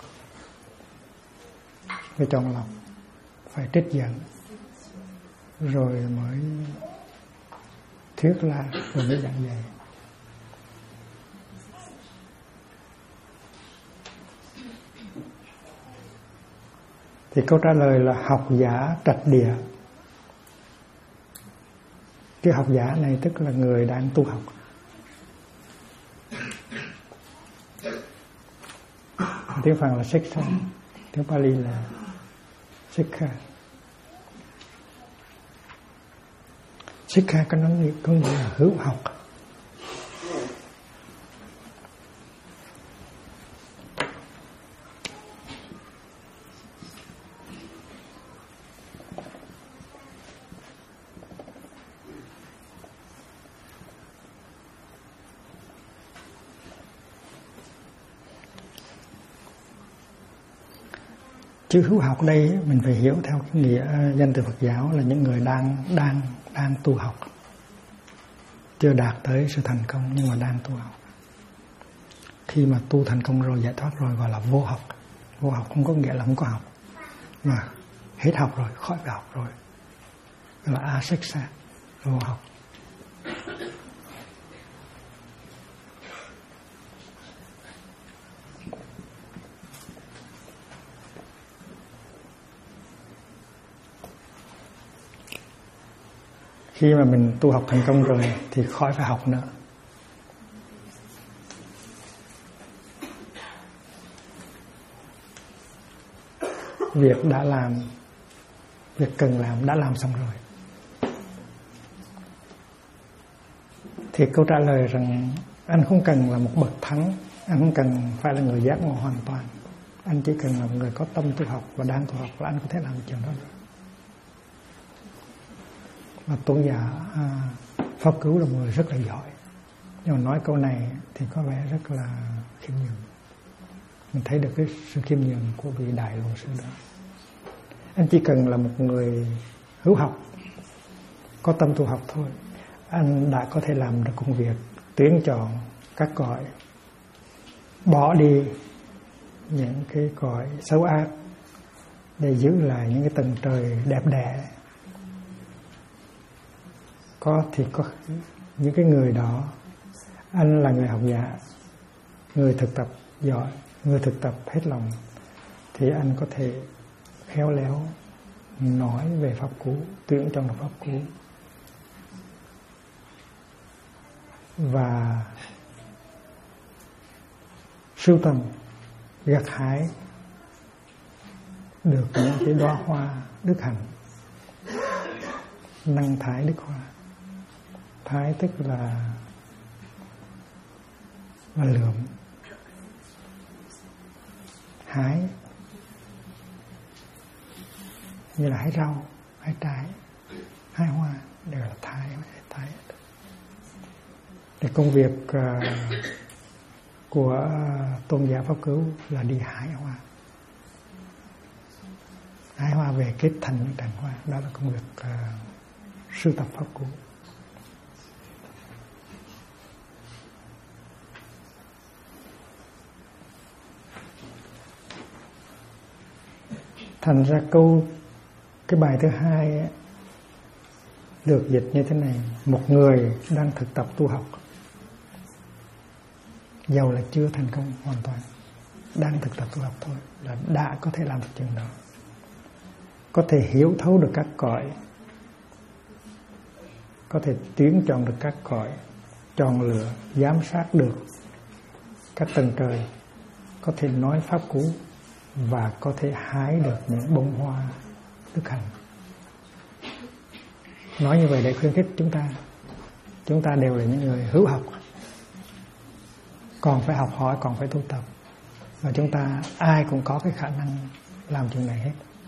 Phải chọn lọc, phải trích dẫn, rồi mới thuyết là, rồi mới giảng dạy. Thì câu trả lời là học giả trạch địa. Cái học giả này tức là người đang tu học. Tiếng Phạn là Sikha, tiếng Pali là Sikha. Sikha có nghĩa là hữu học. Chữ hữu học đây mình phải hiểu theo cái nghĩa danh từ Phật giáo là những người đang tu học, chưa đạt tới sự thành công nhưng mà đang tu học. Khi mà tu thành công rồi, giải thoát rồi, gọi là vô học. Vô học không có nghĩa là không có học, mà hết học rồi, khỏi phải học rồi, gọi là asiksa, vô học. Khi mà mình tu học thành công rồi thì khỏi phải học nữa. việc đã làm, việc cần làm đã làm xong rồi. Thì câu trả lời rằng anh không cần là một bậc thánh, anh không cần phải là người giác ngộ hoàn toàn, anh chỉ cần là một người có tâm tu học và đang tu học là anh có thể làm chuyện đó rồi. Và tôn giả Pháp Cứu là một người rất là giỏi, nhưng mà nói câu này thì có vẻ rất là khiêm nhường. Mình thấy được cái sự khiêm nhường của vị đại luận sư đó. Anh chỉ cần là một người hữu học, có tâm tu học thôi, anh đã có thể làm được công việc tuyển chọn các cõi, bỏ đi những cái cõi xấu ác để giữ lại những cái tầng trời đẹp đẽ. Có những cái người đó, anh là người học giả, người thực tập giỏi, người thực tập hết lòng, thì anh có thể khéo léo nói về pháp cú, tuyển chọn được pháp cú, và sưu tầm gặt hái được những cái đóa hoa đức hạnh, năng thái đức hoa. Thái tức là lượm, hái như là hái rau, hái trái, hái hoa đều là thái. Thì công việc của tôn giả Pháp Cứu là đi hái hoa. Hái hoa về kết thành những tràng hoa. Đó là công việc sưu tập Pháp Cứu. Thành ra cái bài thứ hai ấy, được dịch như thế này: một người đang thực tập tu học, dầu là chưa thành công hoàn toàn, đang thực tập tu học thôi, là đã có thể làm được chuyện đó. Có thể hiểu thấu được các cõi, có thể tuyển chọn được các cõi, chọn lựa, giám sát được các tầng trời, có thể nói pháp cú, và có thể hái được những bông hoa đức hạnh. Nói như vậy để khuyến khích chúng ta đều là những người hữu học, còn phải học hỏi, còn phải tu tập, và chúng ta ai cũng có cái khả năng làm chuyện này hết.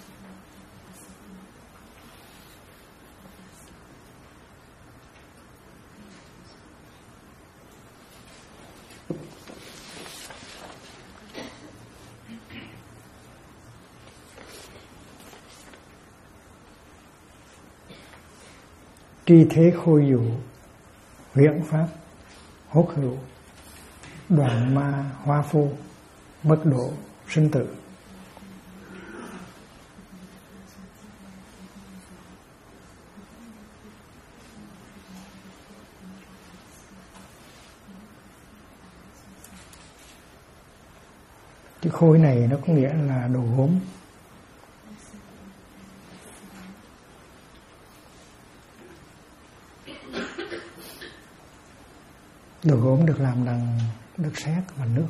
Tri thế khôi dụ, huyễn pháp hốt hữu, đoạn ma hoa phu, bất độ sinh tử. Cái khôi này nó có nghĩa là đồ gốm. Đồ gốm được làm bằng đất sét và nước.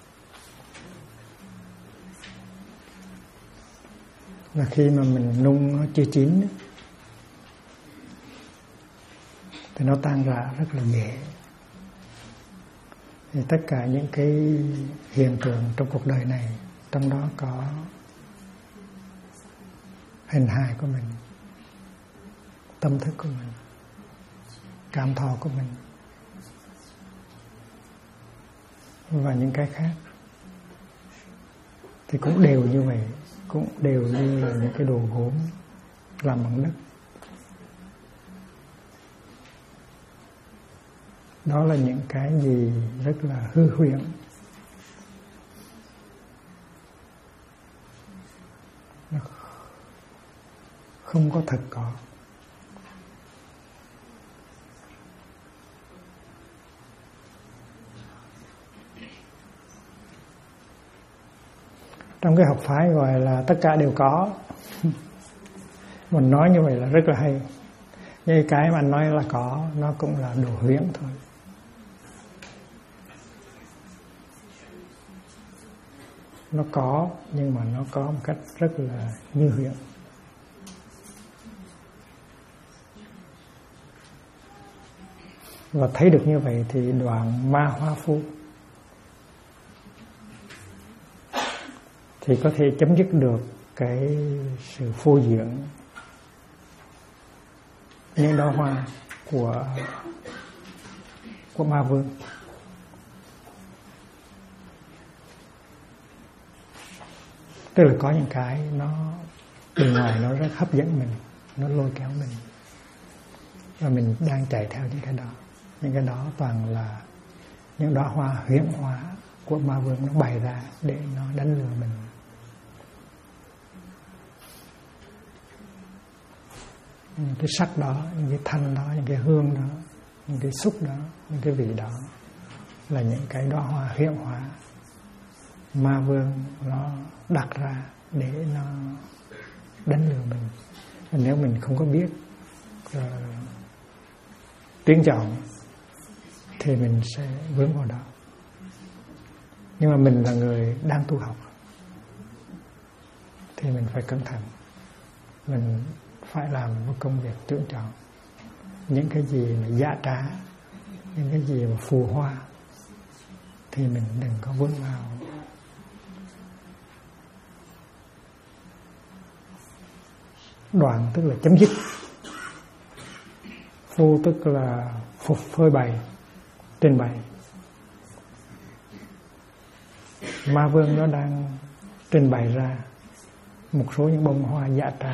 Và khi mà mình nung nó chưa chín thì nó tan rã rất là dễ. Thì tất cả những cái hiện tượng trong cuộc đời này, trong đó có hình hài của mình, tâm thức của mình, cảm thọ của mình, và những cái khác thì cũng đều như vậy, cũng đều như là những cái đồ gốm làm bằng đất. Đó là những cái gì rất là hư huyễn, nó không có thật có. Trong cái học phái gọi là tất cả đều có. Mình nói như vậy là rất là hay. Nhưng cái mà anh nói là có, nó cũng là đồ huyễn thôi. nó có, nhưng mà nó có một cách rất là như hiện. Và thấy được như vậy thì đoạn ma hoa phu thì có thể chấm dứt được cái sự phô diễn những đóa hoa của ma vương. Tức là có những cái nó bên ngoài nó rất hấp dẫn mình, nó lôi kéo mình, và mình đang chạy theo những cái đó. Những cái đó toàn là những đóa hoa huyễn hóa của ma vương, nó bày ra để nó đánh lừa mình. Những cái sắc đó, những cái thanh đó, những cái hương đó, những cái xúc đó, những cái vị đó là những cái đóa hoa huyễn hóa ma vương nó đặt ra để nó đánh lừa mình. Và nếu mình không có biết tuyển chọn thì mình sẽ vướng vào đó. Nhưng mà mình là người đang tu học thì mình phải cẩn thận. Mình phải làm một công việc tuyển chọn những cái gì mà giả trá, những cái gì mà phù hoa thì mình đừng có vướng vào. Đoạn tức là chấm dứt, phu tức là phục phơi bày, trình bày. Ma vương nó đang trình bày ra một số những bông hoa giả trá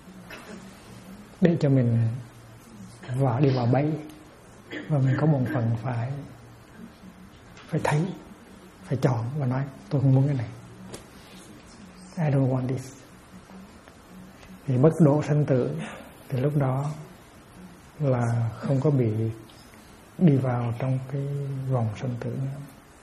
để cho mình đi vào bẫy, và mình có một phần phải thấy, phải chọn và nói tôi không muốn cái này, I don't want this. Thì bất độ sanh tử thì lúc đó là không có bị đi vào trong cái vòng sanh tử nữa.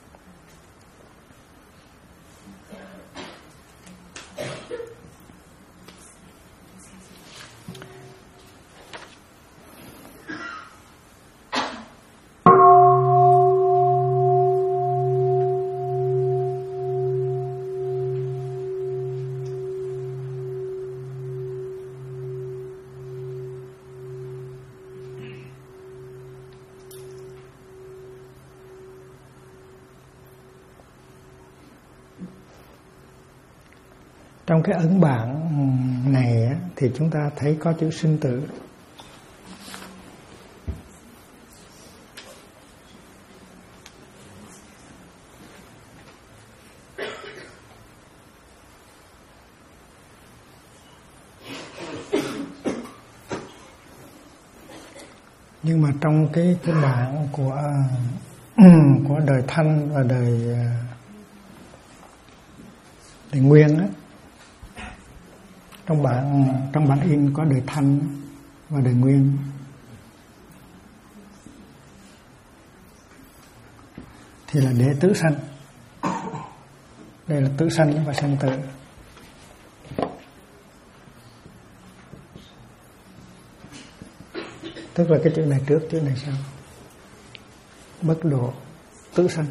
Trong cái ấn bản này thì chúng ta thấy có chữ sinh tử. Nhưng mà trong cái bản của đời thanh và đời nguyên á, trong bản in có đời thanh và đời nguyên. Thì là để tứ sanh. Đây là tứ sanh và sanh tử. Tức là cái chữ này trước, chữ này sau. Bất độ tứ sanh.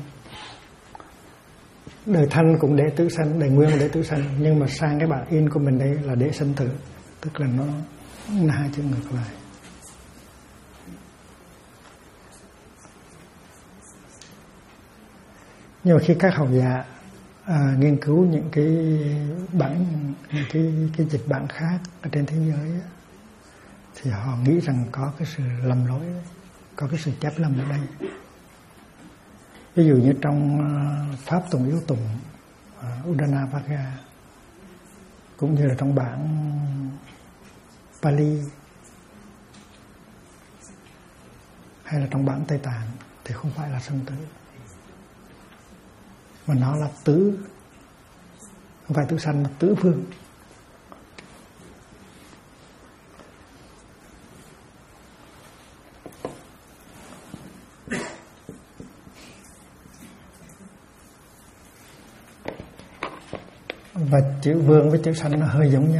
Đời thanh cũng để tứ sanh, đời nguyên để tứ sanh, nhưng mà sang cái bản in của mình đây là để sanh tử, tức là nó là hai chữ ngược lại. Nhưng mà khi các học giả nghiên cứu những cái bản, những cái dịch bản khác ở trên thế giới á, thì họ nghĩ rằng có cái sự lầm lỗi, có cái sự chép lầm ở đây. Ví dụ như trong Pháp Tùng Yếu Tùng Uddannavaga, cũng như là trong bản Pali hay là trong bản Tây Tạng thì không phải là sanh tử, mà nó là tứ, không phải tứ sanh mà tứ phương. Và chữ vương với chữ sanh nó hơi giống nhau,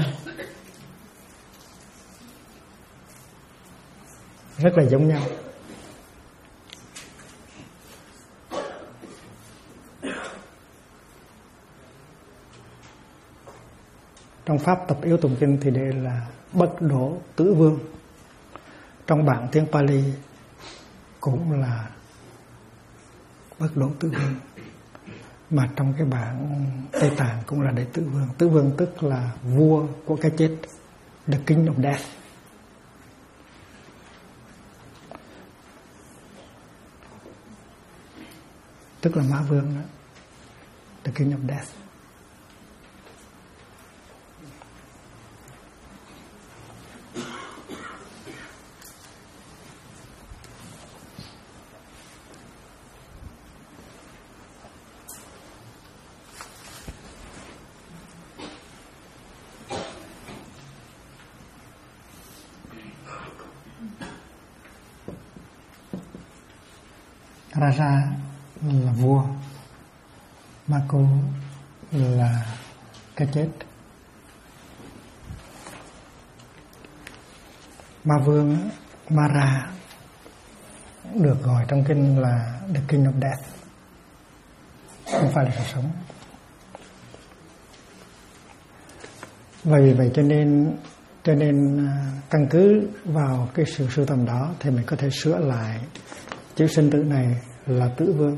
rất là giống nhau. Trong pháp tập yếu tụng kinh thì đây là bất đổ tứ vương. Trong bản tiếng Pali cũng là bất đổ tứ vương, mà trong cái bản Tây Tạng cũng là đệ tứ vương. Tứ vương tức là vua của cái chết, the king of death. Tức là Ma Vương đó, the king of death. Raja là vua, Mako là cái chết. Ma Vương, Mara được gọi trong kinh là the king of death, không phải là sự sống. Vậy cho nên căn cứ vào cái sự sưu tầm đó thì mình có thể sửa lại chữ sinh tử này là tứ vương.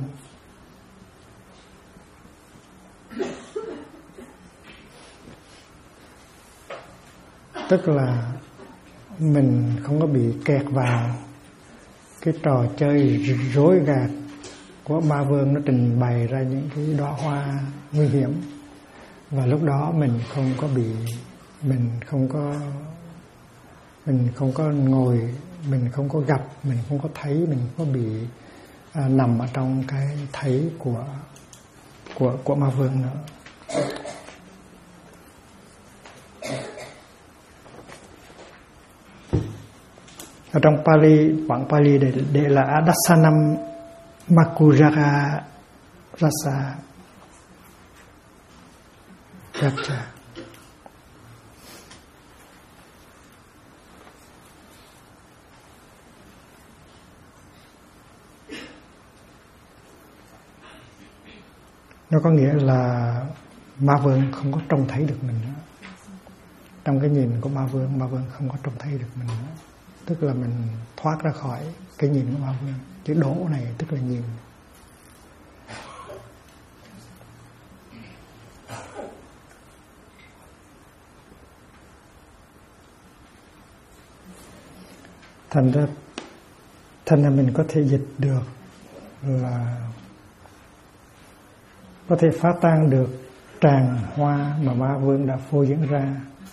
Tức là mình không có bị kẹt vào cái trò chơi rối gạt của Ma Vương, nó trình bày ra những cái đóa hoa nguy hiểm, và lúc đó mình không có bị, mình không có ngồi, mình không có gặp, mình không có thấy, mình không có bị nằm ở trong cái thấy của Ma Vương nữa. Ở trong Pali, bản Pali để là Adasanam Makujara Rasa Gacha. Nó có nghĩa là Ma Vương không có trông thấy được mình nữa. Trong cái nhìn của Ma Vương không có trông thấy được mình nữa. Tức là mình thoát ra khỏi cái nhìn của Ma Vương. Chữ đổ này tức là nhìn. Thành ra mình có thể dịch được là có thể phá tan được tràng hoa mà Ma Vương đã phô diễn ra,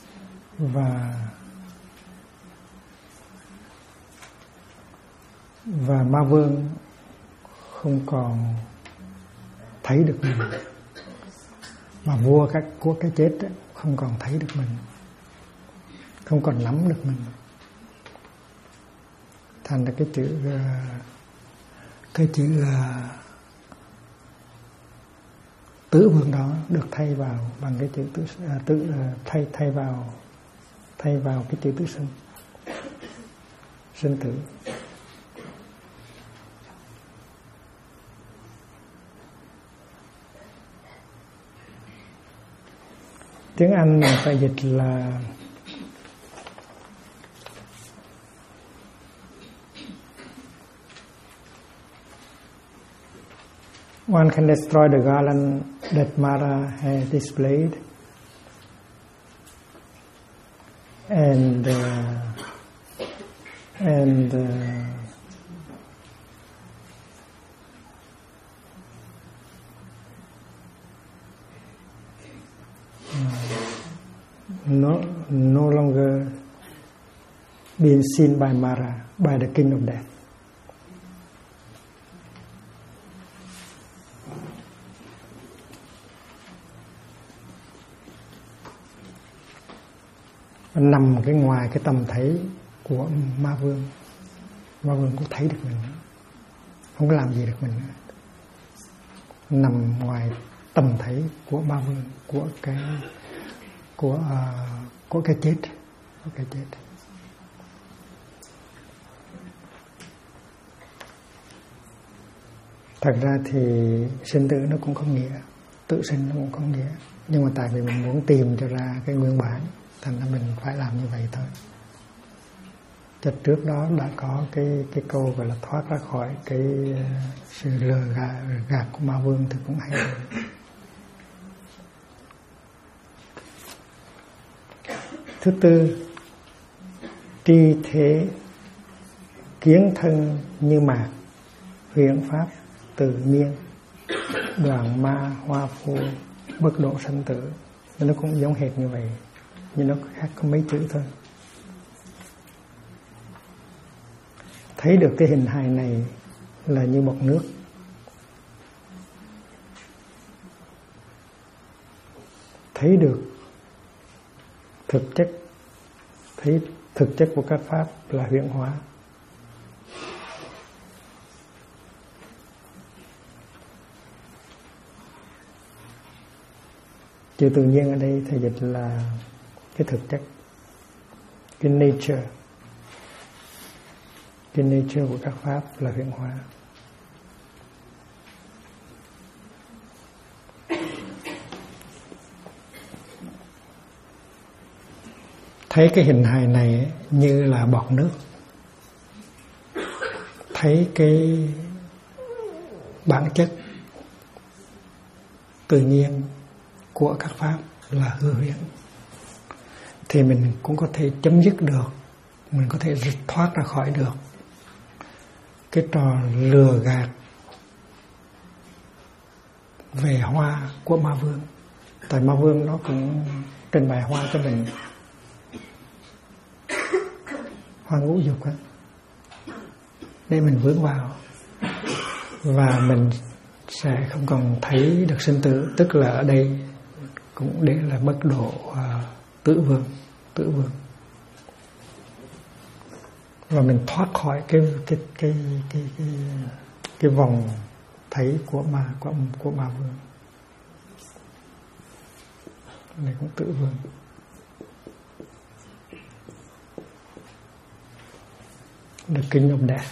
và Ma Vương không còn thấy được mình, mà vua của cái chết không còn thấy được mình, không còn nắm được mình. Thành ra cái chữ tứ vương đó được thay vào bằng cái chữ thay vào cái chữ tứ sinh tử. Tiếng Anh mình phải dịch là one can destroy the garland that Mara has displayed, and no longer being seen by Mara, by the king of death. Nằm cái ngoài cái tầm thấy của Ma Vương. Ma Vương cũng thấy được mình, không có làm gì được mình nữa. Nằm ngoài tầm thấy của Ma Vương, của cái chết, của cái chết. Thật ra thì sinh tử nó cũng có nghĩa, tự sinh nó cũng có nghĩa, nhưng mà tại vì mình muốn tìm cho ra cái nguyên bản, thành ra mình phải làm như vậy thôi. Chợt trước đó đã có cái câu gọi là thoát ra khỏi cái sự lừa gạt của ma vương thì cũng hay. Thứ tư, tri thế kiến thân như mạc, huyễn pháp tự nhiên, đoàn ma hoa phu, bất độ sanh tử. Nó cũng giống hệt như vậy, nhưng nó khác có mấy chữ thôi. Thấy được cái hình hài này là như bọt nước. Thấy được thực chất, thấy thực chất của các pháp là huyễn hóa. Chữ tự nhiên ở đây thầy dịch là cái thực chất, cái nature. Cái nature của các pháp là huyễn hóa. Thấy cái hình hài này như là bọt nước. Thấy cái bản chất tự nhiên của các pháp là hư huyễn, thì mình cũng có thể chấm dứt được, mình có thể thoát ra khỏi được cái trò lừa gạt về hoa của ma vương. Tại ma vương nó cũng trình bày hoa cho mình, hoa ngũ dục á, để mình vướng vào và mình sẽ không còn thấy được sinh tử. Tức là ở đây cũng để là bất độ tự vương. Và mình thoát khỏi cái vòng thấy của ma vương. Này cũng tự vương. The King of Death.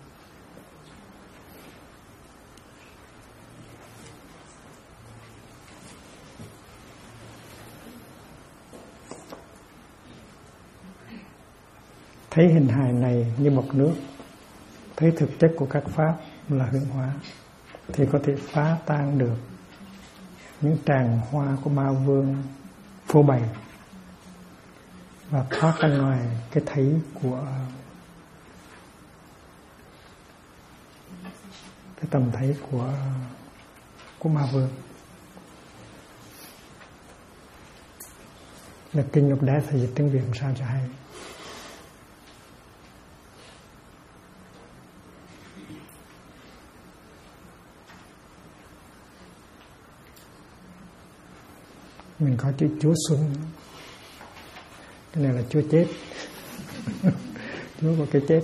Thấy hình hài này như bọt nước, thấy thực chất của các pháp là huyễn hóa, thì có thể phá tan được những tràng hoa của ma vương phô bày và thoát ra ngoài cái thấy của cái tầm thấy của ma vương. The King of Death thì dịch tiếng Việt làm sao cho hay. Mình có chữ Chúa Xuân, cái này là Chúa chết. Chúa của cái chết.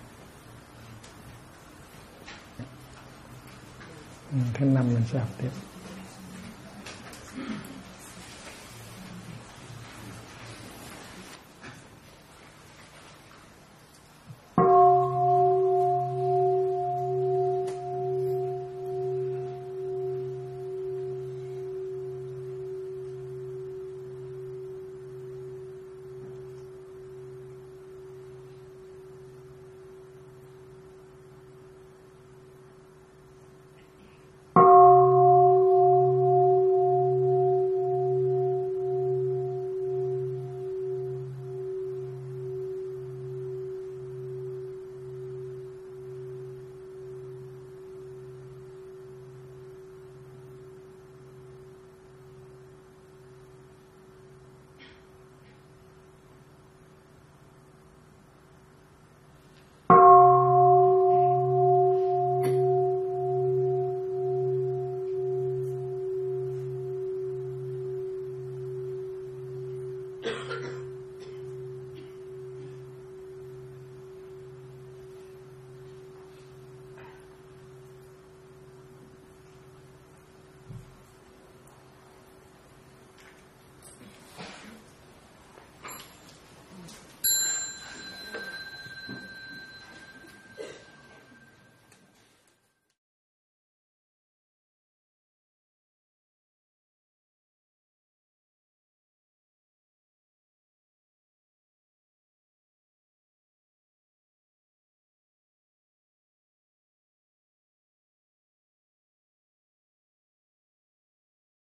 Thứ năm mình sẽ học tiếp.